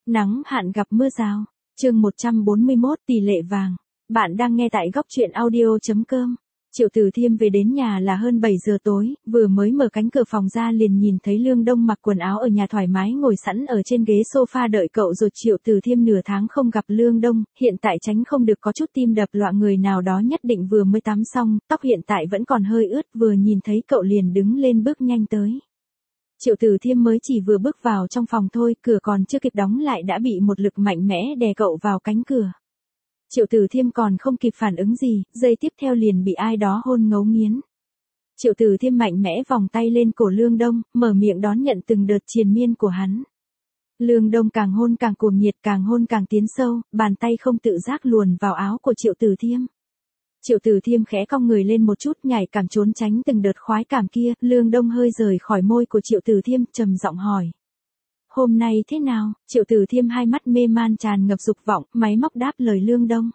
Nắng hạn gặp mưa rào. Chương 141 tỷ lệ vàng. Bạn đang nghe tại góc truyện audio.com. Triệu Tử Thiêm về đến nhà là hơn 7 giờ tối, vừa mới mở cánh cửa phòng ra liền nhìn thấy Lương Đông mặc quần áo ở nhà thoải mái ngồi sẵn ở trên ghế sofa đợi cậu rồi. Triệu Tử Thiêm nửa tháng không gặp Lương Đông, hiện tại tránh không được có chút tim đập loạn, người nào đó nhất định vừa mới tắm xong, tóc hiện tại vẫn còn hơi ướt, vừa nhìn thấy cậu liền đứng lên bước nhanh tới. Triệu Tử Thiêm mới chỉ vừa bước vào trong phòng thôi, cửa còn chưa kịp đóng lại đã bị một lực mạnh mẽ đè cậu vào cánh cửa. Triệu Tử Thiêm còn không kịp phản ứng gì, giây tiếp theo liền bị ai đó hôn ngấu nghiến. Triệu Tử Thiêm mạnh mẽ vòng tay lên cổ Lương Đông, mở miệng đón nhận từng đợt triền miên của hắn. Lương Đông càng hôn càng cuồng nhiệt, càng hôn càng tiến sâu, bàn tay không tự giác luồn vào áo của Triệu Tử Thiêm. Triệu Tử Thiêm khẽ cong người lên một chút, nhảy cảm trốn tránh từng đợt khoái cảm kia. Lương Đông hơi rời khỏi môi của Triệu Tử Thiêm, trầm giọng hỏi: "Hôm nay thế nào?" Triệu Tử Thiêm hai mắt mê man tràn ngập dục vọng, máy móc đáp lời Lương Đông.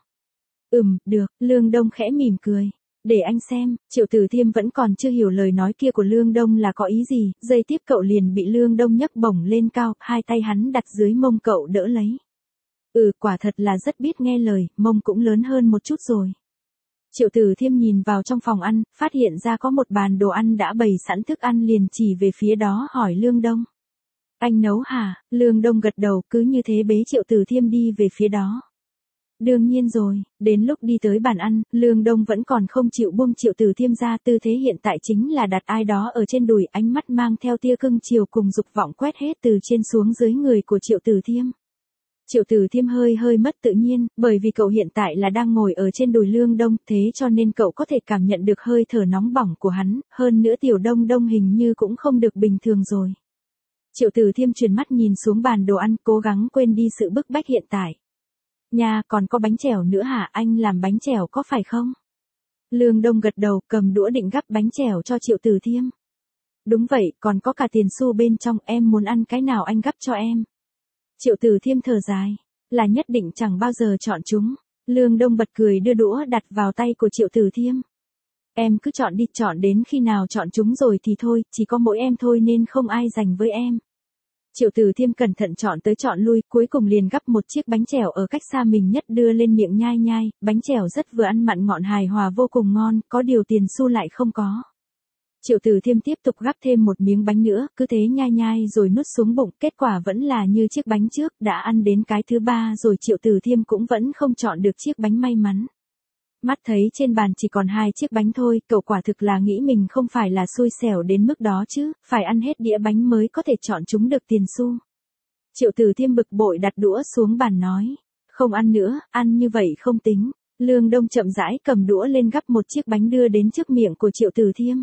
Được." Lương Đông khẽ mỉm cười. "Để anh xem." Triệu Tử Thiêm vẫn còn chưa hiểu lời nói kia của Lương Đông là có ý gì, giây tiếp cậu liền bị Lương Đông nhấc bổng lên cao, hai tay hắn đặt dưới mông cậu đỡ lấy. Quả thật là rất biết nghe lời, mông cũng lớn hơn một chút rồi. Triệu Tử Thiêm nhìn vào trong phòng ăn, phát hiện ra có một bàn đồ ăn đã bày sẵn thức ăn, liền chỉ về phía đó hỏi Lương Đông: "Anh nấu hả?" Lương Đông gật đầu, cứ như thế bế Triệu Tử Thiêm đi về phía đó. Đương nhiên rồi, đến lúc đi tới bàn ăn, Lương Đông vẫn còn không chịu buông Triệu Tử Thiêm ra, tư thế hiện tại chính là đặt ai đó ở trên đùi, ánh mắt mang theo tia cưng chiều cùng dục vọng quét hết từ trên xuống dưới người của Triệu Tử Thiêm. Triệu Tử Thiêm hơi mất tự nhiên, bởi vì cậu hiện tại là đang ngồi ở trên đùi Lương Đông, thế cho nên cậu có thể cảm nhận được hơi thở nóng bỏng của hắn, hơn nữa Tiểu Đông Đông hình như cũng không được bình thường rồi. Triệu Tử Thiêm chuyển mắt nhìn xuống bàn đồ ăn, cố gắng quên đi sự bức bách hiện tại. "Nha, còn có bánh chèo nữa hả? Anh làm bánh chèo có phải không?" Lương Đông gật đầu, cầm đũa định gắp bánh chèo cho Triệu Tử Thiêm. "Đúng vậy, còn có cả tiền xu bên trong, em muốn ăn cái nào anh gắp cho em." Triệu Tử Thiêm thở dài, là nhất định chẳng bao giờ chọn chúng. Lương Đông bật cười đưa đũa đặt vào tay của Triệu Tử Thiêm. "Em cứ chọn đi, chọn đến khi nào chọn chúng rồi thì thôi, chỉ có mỗi em thôi nên không ai giành với em." Triệu Tử Thiêm cẩn thận chọn tới chọn lui, cuối cùng liền gắp một chiếc bánh chèo ở cách xa mình nhất đưa lên miệng nhai nhai, bánh chèo rất vừa ăn mặn ngọt hài hòa vô cùng ngon, có điều tiền xu lại không có. Triệu Tử Thiêm tiếp tục gắp thêm một miếng bánh nữa, cứ thế nhai nhai rồi nuốt xuống bụng, kết quả vẫn là như chiếc bánh trước, đã ăn đến cái thứ ba rồi Triệu Tử Thiêm cũng vẫn không chọn được chiếc bánh may mắn. Mắt thấy trên bàn chỉ còn 2 chiếc bánh thôi, cậu quả thực là nghĩ mình không phải là xui xẻo đến mức đó chứ, phải ăn hết đĩa bánh mới có thể chọn chúng được tiền xu. Triệu Tử Thiêm bực bội đặt đũa xuống bàn nói: "Không ăn nữa, ăn như vậy không tính." Lương Đông chậm rãi cầm đũa lên gắp một chiếc bánh đưa đến trước miệng của Triệu Tử Thiêm.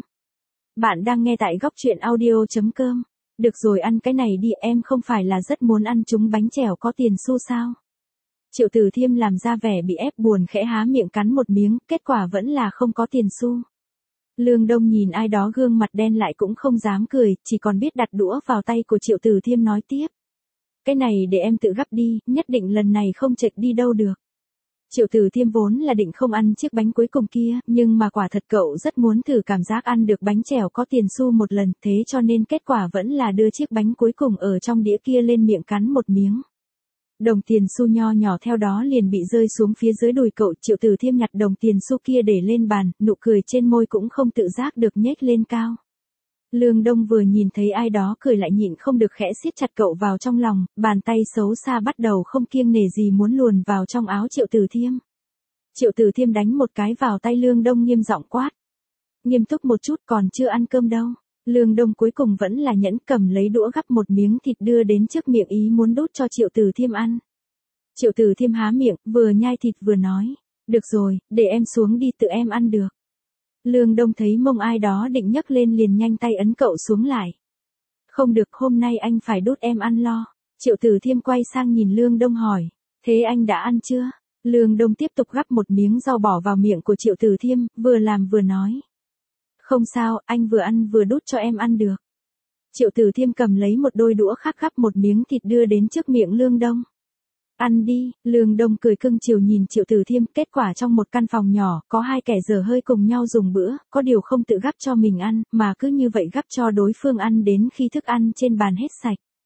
Bạn đang nghe tại góc truyện audio.com. "Được rồi, ăn cái này đi, em không phải là rất muốn ăn chúng bánh chèo có tiền xu sao?" Triệu Tử Thiêm làm ra vẻ bị ép buồn, khẽ há miệng cắn một miếng, kết quả vẫn là không có tiền xu. Lương Đông nhìn ai đó gương mặt đen lại cũng không dám cười, chỉ còn biết đặt đũa vào tay của Triệu Tử Thiêm nói tiếp: "Cái này để em tự gắp đi, nhất định lần này không chệch đi đâu được." Triệu Tử Thiêm vốn là định không ăn chiếc bánh cuối cùng kia, nhưng mà quả thật cậu rất muốn thử cảm giác ăn được bánh chèo có tiền xu một lần, thế cho nên kết quả vẫn là đưa chiếc bánh cuối cùng ở trong đĩa kia lên miệng cắn một miếng. Đồng tiền xu nho nhỏ theo đó liền bị rơi xuống phía dưới đùi cậu. Triệu Tử Thiêm nhặt đồng tiền xu kia để lên bàn, nụ cười trên môi cũng không tự giác được nhếch lên cao. Lương Đông vừa nhìn thấy ai đó cười lại nhịn không được khẽ siết chặt cậu vào trong lòng, bàn tay xấu xa bắt đầu không kiêng nể gì muốn luồn vào trong áo Triệu Tử Thiêm. Triệu Tử Thiêm đánh một cái vào tay Lương Đông, nghiêm giọng quát: "Nghiêm túc một chút, còn chưa ăn cơm đâu." Lương Đông cuối cùng vẫn là nhẫn, cầm lấy đũa gắp một miếng thịt đưa đến trước miệng, ý muốn đút cho Triệu Tử Thiêm ăn. Triệu Tử Thiêm há miệng, vừa nhai thịt vừa nói: "Được rồi, để em xuống đi, tự em ăn được." Lương Đông thấy mông ai đó định nhấc lên liền nhanh tay ấn cậu xuống lại. "Không được, hôm nay anh phải đút em ăn lo." Triệu Tử Thiêm quay sang nhìn Lương Đông hỏi: "Thế anh đã ăn chưa?" Lương Đông tiếp tục gắp một miếng rau bỏ vào miệng của Triệu Tử Thiêm, vừa làm vừa nói: "Không sao, anh vừa ăn vừa đút cho em ăn được." Triệu Tử Thiêm cầm lấy một đôi đũa khác gắp một miếng thịt đưa đến trước miệng Lương Đông. "Ăn đi." Lương Đông cười cưng chiều nhìn Triệu Tử Thiêm, kết quả trong một căn phòng nhỏ, có 2 kẻ dở hơi cùng nhau dùng bữa, có điều không tự gắp cho mình ăn, mà cứ như vậy gắp cho đối phương ăn đến khi thức ăn trên bàn hết sạch.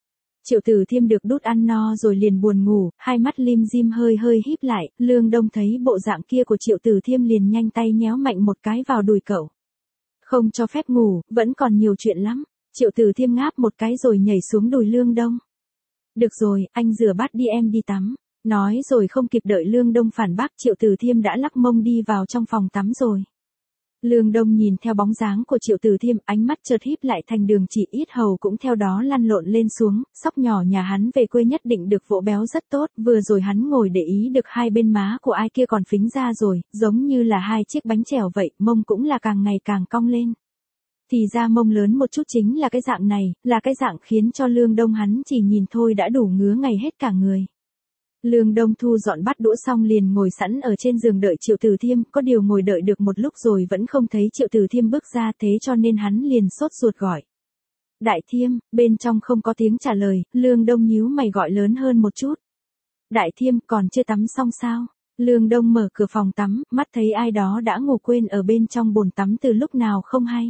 Triệu Tử Thiêm được đút ăn no rồi liền buồn ngủ, hai mắt lim dim hơi hơi híp lại, Lương Đông thấy bộ dạng kia của Triệu Tử Thiêm liền nhanh tay nhéo mạnh một cái vào đùi cậu. Không cho phép ngủ, vẫn còn nhiều chuyện lắm. Triệu Tử Thiêm ngáp một cái rồi nhảy xuống đùi Lương Đông. Được rồi, anh rửa bát đi em đi tắm. Nói rồi không kịp đợi Lương Đông phản bác, Triệu Tử Thiêm đã lắc mông đi vào trong phòng tắm rồi. Lương Đông nhìn theo bóng dáng của Triệu Tử Thiêm, ánh mắt chợt híp lại thành đường chỉ, yết hầu cũng theo đó lăn lộn lên xuống, sóc nhỏ nhà hắn về quê nhất định được vỗ béo rất tốt, vừa rồi hắn ngồi để ý được hai bên má của ai kia còn phình ra rồi, giống như là hai chiếc bánh chèo vậy, mông cũng là càng ngày càng cong lên. Thì ra mông lớn một chút chính là cái dạng này, là cái dạng khiến cho Lương Đông hắn chỉ nhìn thôi đã đủ ngứa ngày hết cả người. Lương Đông thu dọn bát đũa xong liền ngồi sẵn ở trên giường đợi Triệu Tử Thiêm, có điều ngồi đợi được một lúc rồi vẫn không thấy Triệu Tử Thiêm bước ra, thế cho nên hắn liền sốt ruột gọi. Đại Thiêm, bên trong không có tiếng trả lời, Lương Đông nhíu mày gọi lớn hơn một chút. Đại Thiêm, còn chưa tắm xong sao? Lương Đông mở cửa phòng tắm, mắt thấy ai đó đã ngủ quên ở bên trong bồn tắm từ lúc nào không hay.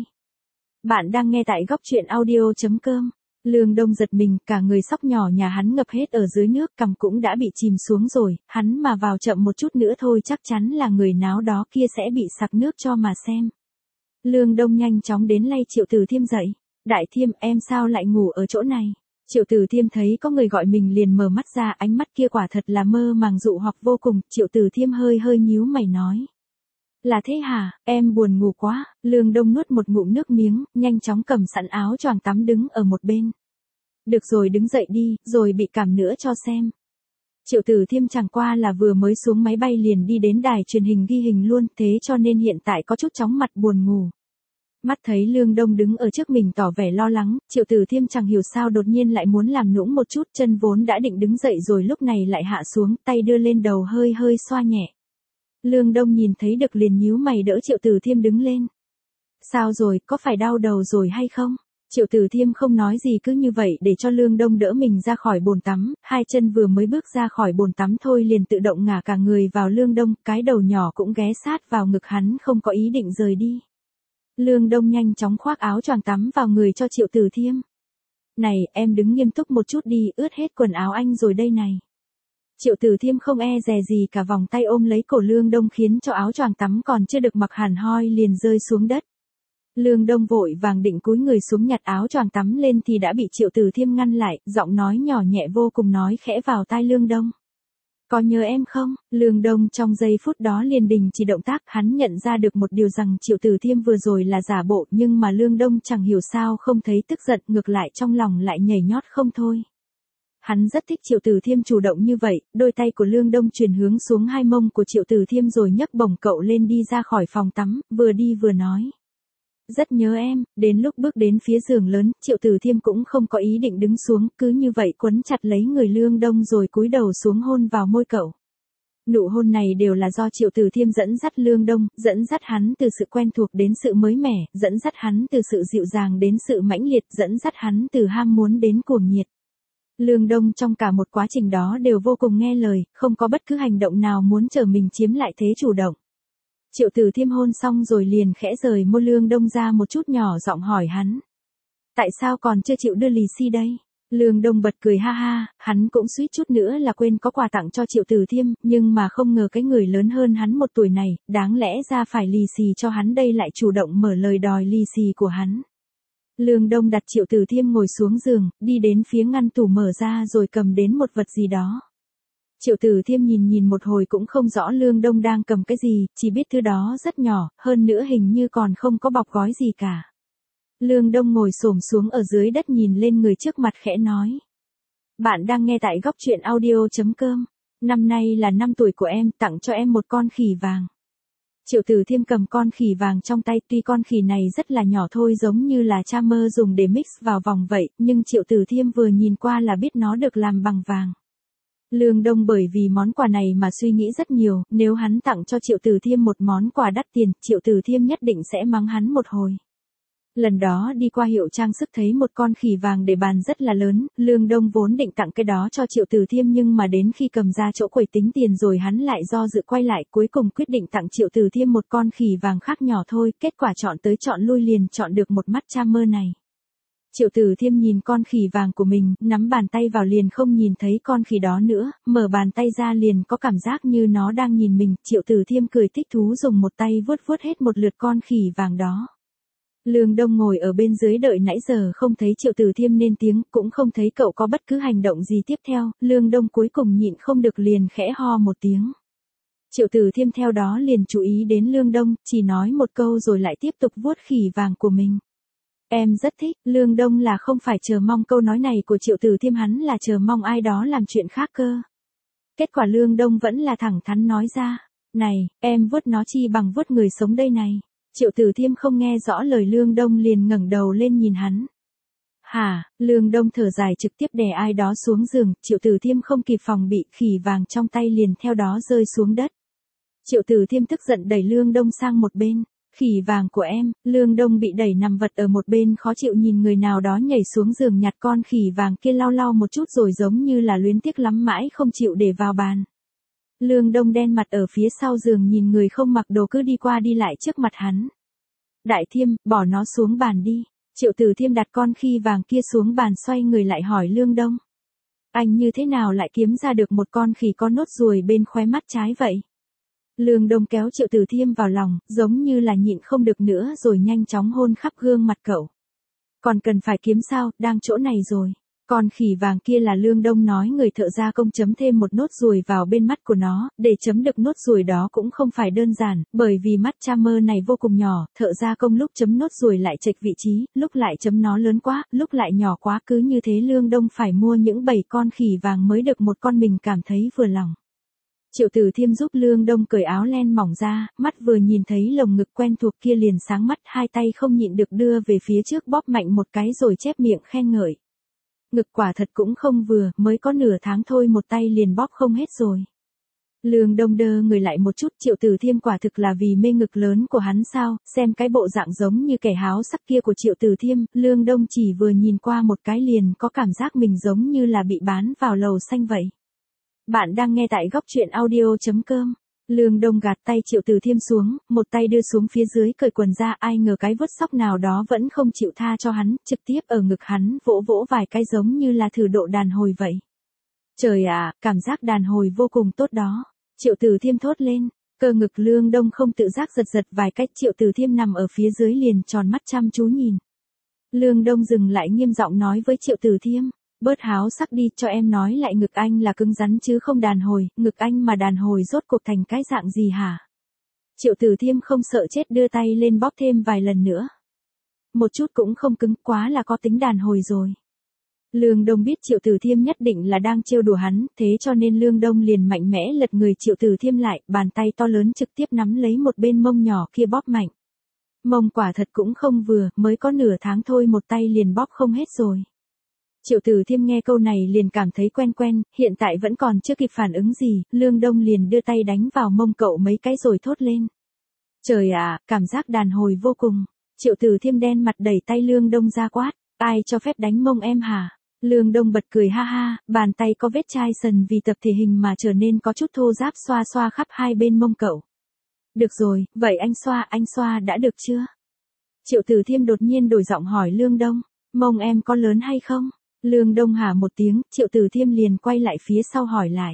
Bạn đang nghe tại góc truyện audio.com. Lương Đông giật mình, cả người sóc nhỏ nhà hắn ngập hết ở dưới nước, cằm cũng đã bị chìm xuống rồi, hắn mà vào chậm một chút nữa thôi chắc chắn là người náo đó kia sẽ bị sặc nước cho mà xem. Lương Đông nhanh chóng đến lay Triệu Tử Thiêm dậy. Đại Thiêm, em sao lại ngủ ở chỗ này? Triệu Tử Thiêm thấy có người gọi mình liền mở mắt ra, ánh mắt kia quả thật là mơ màng dụ hoặc vô cùng. Triệu Tử Thiêm hơi hơi nhíu mày nói. Là thế hả, em buồn ngủ quá. Lương Đông nuốt một ngụm nước miếng, nhanh chóng cầm sẵn áo choàng tắm đứng ở một bên. Được rồi, đứng dậy đi, rồi bị cảm nữa cho xem. Triệu Tử Thiêm chẳng qua là vừa mới xuống máy bay liền đi đến đài truyền hình ghi hình luôn, thế cho nên hiện tại có chút chóng mặt buồn ngủ. Mắt thấy Lương Đông đứng ở trước mình tỏ vẻ lo lắng, Triệu Tử Thiêm chẳng hiểu sao đột nhiên lại muốn làm nũng một chút, chân vốn đã định đứng dậy rồi lúc này lại hạ xuống, tay đưa lên đầu hơi hơi xoa nhẹ. Lương Đông nhìn thấy được liền nhíu mày đỡ Triệu Tử Thiêm đứng lên. Sao rồi, có phải đau đầu rồi hay không? Triệu Tử Thiêm không nói gì cứ như vậy để cho Lương Đông đỡ mình ra khỏi bồn tắm, hai chân vừa mới bước ra khỏi bồn tắm thôi liền tự động ngả cả người vào Lương Đông, cái đầu nhỏ cũng ghé sát vào ngực hắn không có ý định rời đi. Lương Đông nhanh chóng khoác áo choàng tắm vào người cho Triệu Tử Thiêm. Này, em đứng nghiêm túc một chút đi, ướt hết quần áo anh rồi đây này. Triệu Tử Thiêm không e dè gì cả, vòng tay ôm lấy cổ Lương Đông khiến cho áo choàng tắm còn chưa được mặc hẳn hoi liền rơi xuống đất. Lương Đông vội vàng định cúi người xuống nhặt áo choàng tắm lên thì đã bị Triệu Tử Thiêm ngăn lại, giọng nói nhỏ nhẹ vô cùng nói khẽ vào tai Lương Đông. Có nhớ em không? Lương Đông trong giây phút đó liền đình chỉ động tác, hắn nhận ra được một điều rằng Triệu Tử Thiêm vừa rồi là giả bộ, nhưng mà Lương Đông chẳng hiểu sao không thấy tức giận, ngược lại trong lòng lại nhảy nhót không thôi. Hắn rất thích Triệu Tử Thiêm chủ động như vậy, đôi tay của Lương Đông chuyển hướng xuống hai mông của Triệu Tử Thiêm rồi nhấc bổng cậu lên đi ra khỏi phòng tắm, vừa đi vừa nói. Rất nhớ em. Đến lúc bước đến phía giường lớn, Triệu Tử Thiêm cũng không có ý định đứng xuống, cứ như vậy quấn chặt lấy người Lương Đông rồi cúi đầu xuống hôn vào môi cậu. Nụ hôn này đều là do Triệu Tử Thiêm dẫn dắt Lương Đông, dẫn dắt hắn từ sự quen thuộc đến sự mới mẻ, dẫn dắt hắn từ sự dịu dàng đến sự mãnh liệt, dẫn dắt hắn từ ham muốn đến cuồng nhiệt. Lương Đông trong cả một quá trình đó đều vô cùng nghe lời, không có bất cứ hành động nào muốn trở mình chiếm lại thế chủ động. Triệu Tử Thiêm hôn xong rồi liền khẽ rời môi Lương Đông ra một chút, nhỏ giọng hỏi hắn. Tại sao còn chưa chịu đưa lì xì đây? Lương Đông bật cười ha ha, hắn cũng suýt chút nữa là quên có quà tặng cho Triệu Tử Thiêm, nhưng mà không ngờ cái người lớn hơn hắn một tuổi này, đáng lẽ ra phải lì xì cho hắn đây lại chủ động mở lời đòi lì xì của hắn. Lương Đông đặt Triệu Tử Thiêm ngồi xuống giường, đi đến phía ngăn tủ mở ra rồi cầm đến một vật gì đó. Triệu Tử Thiêm nhìn một hồi cũng không rõ Lương Đông đang cầm cái gì, chỉ biết thứ đó rất nhỏ, hơn nữa hình như còn không có bọc gói gì cả. Lương Đông ngồi xổm xuống ở dưới đất nhìn lên người trước mặt khẽ nói. Bạn đang nghe tại góc truyện audio.com. Năm nay là năm tuổi của em, tặng cho em một con khỉ vàng. Triệu Tử Thiêm cầm con khỉ vàng trong tay, tuy con khỉ này rất là nhỏ thôi, giống như là Charmer dùng để mix vào vòng vậy, nhưng Triệu Tử Thiêm vừa nhìn qua là biết nó được làm bằng vàng. Lương Đông bởi vì món quà này mà suy nghĩ rất nhiều, nếu hắn tặng cho Triệu Tử Thiêm một món quà đắt tiền, Triệu Tử Thiêm nhất định sẽ mắng hắn một hồi. Lần đó đi qua hiệu trang sức thấy một con khỉ vàng để bàn rất là lớn, Lương Đông vốn định tặng cái đó cho Triệu Tử Thiêm nhưng mà đến khi cầm ra chỗ quầy tính tiền rồi hắn lại do dự quay lại, cuối cùng quyết định tặng Triệu Tử Thiêm một con khỉ vàng khác nhỏ thôi, kết quả chọn tới chọn lui liền chọn được một mắt Charmer này. Triệu Tử Thiêm nhìn con khỉ vàng của mình, nắm bàn tay vào liền không nhìn thấy con khỉ đó nữa, mở bàn tay ra liền có cảm giác như nó đang nhìn mình, Triệu Tử Thiêm cười thích thú dùng một tay vuốt vuốt hết một lượt con khỉ vàng đó. Lương Đông ngồi ở bên dưới đợi nãy giờ không thấy Triệu Tử Thiêm nên tiếng, cũng không thấy cậu có bất cứ hành động gì tiếp theo, Lương Đông cuối cùng nhịn không được liền khẽ ho một tiếng. Triệu Tử Thiêm theo đó liền chú ý đến Lương Đông, chỉ nói một câu rồi lại tiếp tục vuốt khỉ vàng của mình. Em rất thích, Lương Đông là không phải chờ mong câu nói này của Triệu Tử Thiêm, hắn là chờ mong ai đó làm chuyện khác cơ. Kết quả Lương Đông vẫn là thẳng thắn nói ra, này, em vuốt nó chi bằng vuốt người sống đây này. Triệu Tử Thiêm không nghe rõ lời Lương Đông liền ngẩng đầu lên nhìn hắn. Hả, Lương Đông thở dài trực tiếp đè ai đó xuống giường, Triệu Tử Thiêm không kịp phòng bị, khỉ vàng trong tay liền theo đó rơi xuống đất. Triệu Tử Thiêm tức giận đẩy Lương Đông sang một bên. Khỉ vàng của em, Lương Đông bị đẩy nằm vật ở một bên khó chịu nhìn người nào đó nhảy xuống giường nhặt con khỉ vàng kia lau lau một chút rồi giống như là luyến tiếc lắm mãi không chịu để vào bàn. Lương Đông đen mặt ở phía sau giường nhìn người không mặc đồ cứ đi qua đi lại trước mặt hắn. Đại Thiêm, bỏ nó xuống bàn đi. Triệu Tử Thiêm đặt con khỉ vàng kia xuống bàn xoay người lại hỏi Lương Đông. Anh như thế nào lại kiếm ra được một con khỉ có nốt ruồi bên khóe mắt trái vậy? Lương Đông kéo Triệu Tử Thiêm vào lòng, giống như là nhịn không được nữa rồi nhanh chóng hôn khắp gương mặt cậu. Còn cần phải kiếm sao, đang chỗ này rồi. Con khỉ vàng kia là Lương Đông nói người thợ gia công chấm thêm một nốt ruồi vào bên mắt của nó, để chấm được nốt ruồi đó cũng không phải đơn giản, bởi vì mắt Charmer này vô cùng nhỏ, thợ gia công lúc chấm nốt ruồi lại chệch vị trí, lúc lại chấm nó lớn quá, lúc lại nhỏ quá, cứ như thế Lương Đông phải mua những 7 con khỉ vàng mới được một con mình cảm thấy vừa lòng. Triệu Tử Thiêm giúp Lương Đông cởi áo len mỏng ra, mắt vừa nhìn thấy lồng ngực quen thuộc kia liền sáng mắt, hai tay không nhịn được đưa về phía trước bóp mạnh một cái rồi chép miệng khen ngợi. Ngực quả thật cũng không vừa, mới có nửa tháng thôi một tay liền bóp không hết rồi. Lương Đông đơ người lại một chút, Triệu Tử Thiêm quả thực là vì mê ngực lớn của hắn sao, xem cái bộ dạng giống như kẻ háo sắc kia của Triệu Tử Thiêm, Lương Đông chỉ vừa nhìn qua một cái liền có cảm giác mình giống như là bị bán vào lầu xanh vậy. Bạn đang nghe tại góc truyện audio.com. Lương Đông gạt tay Triệu Tử Thiêm xuống, một tay đưa xuống phía dưới cởi quần ra, ai ngờ cái vuốt sóc nào đó vẫn không chịu tha cho hắn, trực tiếp ở ngực hắn vỗ vỗ vài cái giống như là thử độ đàn hồi vậy. Trời ạ, cảm giác đàn hồi vô cùng tốt đó. Triệu Tử Thiêm thốt lên, cơ ngực Lương Đông không tự giác giật giật vài cách, Triệu Tử Thiêm nằm ở phía dưới liền tròn mắt chăm chú nhìn. Lương Đông dừng lại nghiêm giọng nói với Triệu Tử Thiêm. Bớt háo sắc đi, cho em nói lại, ngực anh là cứng rắn chứ không đàn hồi, ngực anh mà đàn hồi rốt cuộc thành cái dạng gì hả? Triệu Tử Thiêm không sợ chết đưa tay lên bóp thêm vài lần nữa. Một chút cũng không cứng, quá là có tính đàn hồi rồi. Lương Đông biết Triệu Tử Thiêm nhất định là đang trêu đùa hắn, thế cho nên Lương Đông liền mạnh mẽ lật người Triệu Tử Thiêm lại, bàn tay to lớn trực tiếp nắm lấy một bên mông nhỏ kia bóp mạnh. Mông quả thật cũng không vừa, mới có nửa tháng thôi một tay liền bóp không hết rồi. Triệu Tử Thiêm nghe câu này liền cảm thấy quen quen, hiện tại vẫn còn chưa kịp phản ứng gì, Lương Đông liền đưa tay đánh vào mông cậu mấy cái rồi thốt lên. Trời ạ, cảm giác đàn hồi vô cùng. Triệu Tử Thiêm đen mặt đẩy tay Lương Đông ra quát, ai cho phép đánh mông em hả? Lương Đông bật cười ha ha, bàn tay có vết chai sần vì tập thể hình mà trở nên có chút thô ráp xoa xoa khắp hai bên mông cậu. Được rồi, vậy anh xoa đã được chưa? Triệu Tử Thiêm đột nhiên đổi giọng hỏi Lương Đông, mông em có lớn hay không? Lương Đông hả một tiếng, Triệu Tử Thiêm liền quay lại phía sau hỏi lại.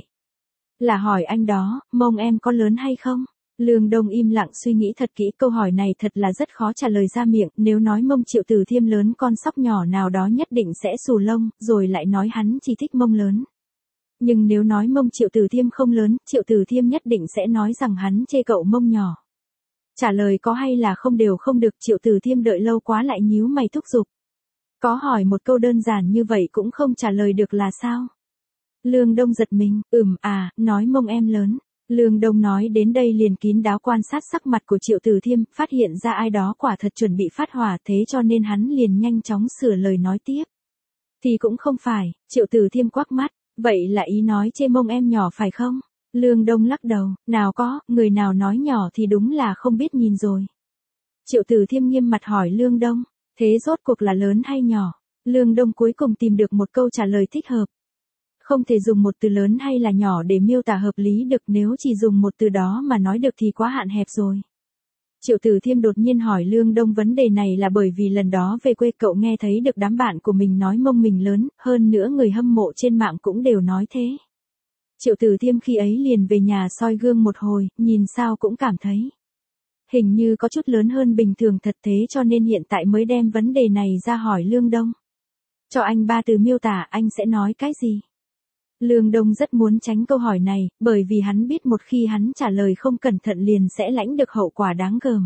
Là hỏi anh đó, mông em có lớn hay không? Lương Đông im lặng suy nghĩ thật kỹ, câu hỏi này thật là rất khó trả lời ra miệng, nếu nói mông Triệu Tử Thiêm lớn con sóc nhỏ nào đó nhất định sẽ xù lông, rồi lại nói hắn chỉ thích mông lớn. Nhưng nếu nói mông Triệu Tử Thiêm không lớn, Triệu Tử Thiêm nhất định sẽ nói rằng hắn chê cậu mông nhỏ. Trả lời có hay là không đều không được, Triệu Tử Thiêm đợi lâu quá lại nhíu mày thúc giục. Có hỏi một câu đơn giản như vậy cũng không trả lời được là sao? Lương Đông giật mình, nói mông em lớn. Lương Đông nói đến đây liền kín đáo quan sát sắc mặt của Triệu Tử Thiêm, phát hiện ra ai đó quả thật chuẩn bị phát hỏa, thế cho nên hắn liền nhanh chóng sửa lời nói tiếp. Thì cũng không phải, Triệu Tử Thiêm quắc mắt, vậy là ý nói chê mông em nhỏ phải không? Lương Đông lắc đầu, nào có, người nào nói nhỏ thì đúng là không biết nhìn rồi. Triệu Tử Thiêm nghiêm mặt hỏi Lương Đông, thế rốt cuộc là lớn hay nhỏ? Lương Đông cuối cùng tìm được một câu trả lời thích hợp. Không thể dùng một từ lớn hay là nhỏ để miêu tả hợp lý được, nếu chỉ dùng một từ đó mà nói được thì quá hạn hẹp rồi. Triệu Tử Thiêm đột nhiên hỏi Lương Đông vấn đề này là bởi vì lần đó về quê cậu nghe thấy được đám bạn của mình nói mông mình lớn, hơn nữa người hâm mộ trên mạng cũng đều nói thế. Triệu Tử Thiêm khi ấy liền về nhà soi gương một hồi, nhìn sao cũng cảm thấy hình như có chút lớn hơn bình thường thật thế cho nên hiện tại mới đem vấn đề này ra hỏi Lương Đông. Cho anh 3 từ miêu tả anh sẽ nói cái gì? Lương Đông rất muốn tránh câu hỏi này, bởi vì hắn biết một khi hắn trả lời không cẩn thận liền sẽ lãnh được hậu quả đáng gờm.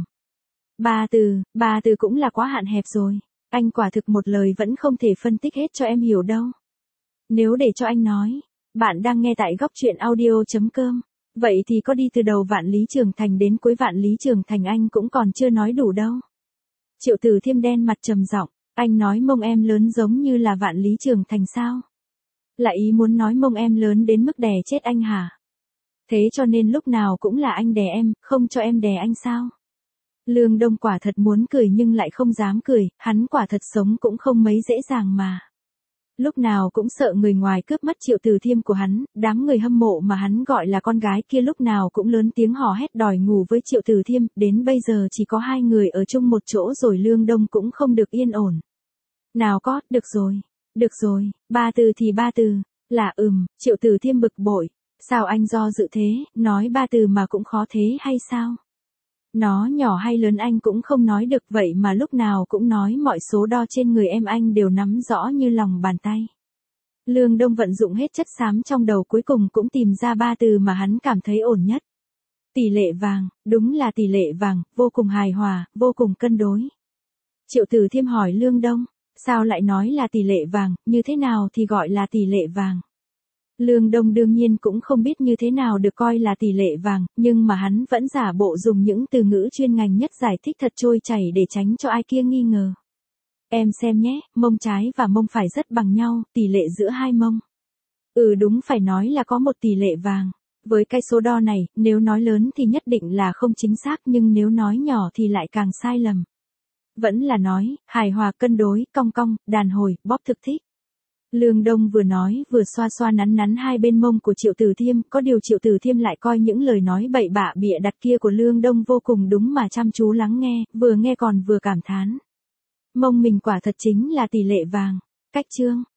3 từ cũng là quá hạn hẹp rồi. Anh quả thực một lời vẫn không thể phân tích hết cho em hiểu đâu. Nếu để cho anh nói, bạn đang nghe tại góc truyện audio.com. Vậy thì có đi từ đầu Vạn Lý Trường Thành đến cuối Vạn Lý Trường Thành anh cũng còn chưa nói đủ đâu. Triệu Tử Thiêm đen mặt trầm giọng, anh nói mông em lớn giống như là Vạn Lý Trường Thành sao? Là ý muốn nói mông em lớn đến mức đè chết anh hả? Thế cho nên lúc nào cũng là anh đè em, không cho em đè anh sao? Lương Đông quả thật muốn cười nhưng lại không dám cười, hắn quả thật sống cũng không mấy dễ dàng mà. Lúc nào cũng sợ người ngoài cướp mất Triệu Tử Thiêm của hắn, đám người hâm mộ mà hắn gọi là con gái kia lúc nào cũng lớn tiếng hò hét đòi ngủ với Triệu Tử Thiêm, đến bây giờ chỉ có 2 người ở chung một chỗ rồi Lương Đông cũng không được yên ổn. Nào có, được rồi, 3 từ thì 3 từ, là Triệu Tử Thiêm bực bội, sao anh do dự thế, nói 3 từ mà cũng khó thế hay sao? Nó nhỏ hay lớn anh cũng không nói được vậy mà lúc nào cũng nói mọi số đo trên người em anh đều nắm rõ như lòng bàn tay. Lương Đông vận dụng hết chất xám trong đầu cuối cùng cũng tìm ra 3 từ mà hắn cảm thấy ổn nhất. Tỷ lệ vàng, đúng là tỷ lệ vàng, vô cùng hài hòa, vô cùng cân đối. Triệu Tử Thiêm hỏi Lương Đông, sao lại nói là tỷ lệ vàng, như thế nào thì gọi là tỷ lệ vàng? Lương Đông đương nhiên cũng không biết như thế nào được coi là tỷ lệ vàng, nhưng mà hắn vẫn giả bộ dùng những từ ngữ chuyên ngành nhất giải thích thật trôi chảy để tránh cho ai kia nghi ngờ. Em xem nhé, mông trái và mông phải rất bằng nhau, tỷ lệ giữa hai mông. Đúng phải nói là có một tỷ lệ vàng. Với cái số đo này, nếu nói lớn thì nhất định là không chính xác nhưng nếu nói nhỏ thì lại càng sai lầm. Vẫn là nói, hài hòa cân đối, cong cong, đàn hồi, bóp thực thích. Lương Đông vừa nói vừa xoa xoa nắn nắn hai bên mông của Triệu Tử Thiêm, có điều Triệu Tử Thiêm lại coi những lời nói bậy bạ bịa đặt kia của Lương Đông vô cùng đúng mà chăm chú lắng nghe, vừa nghe còn vừa cảm thán. Mông mình quả thật chính là tỷ lệ vàng. Cách chương.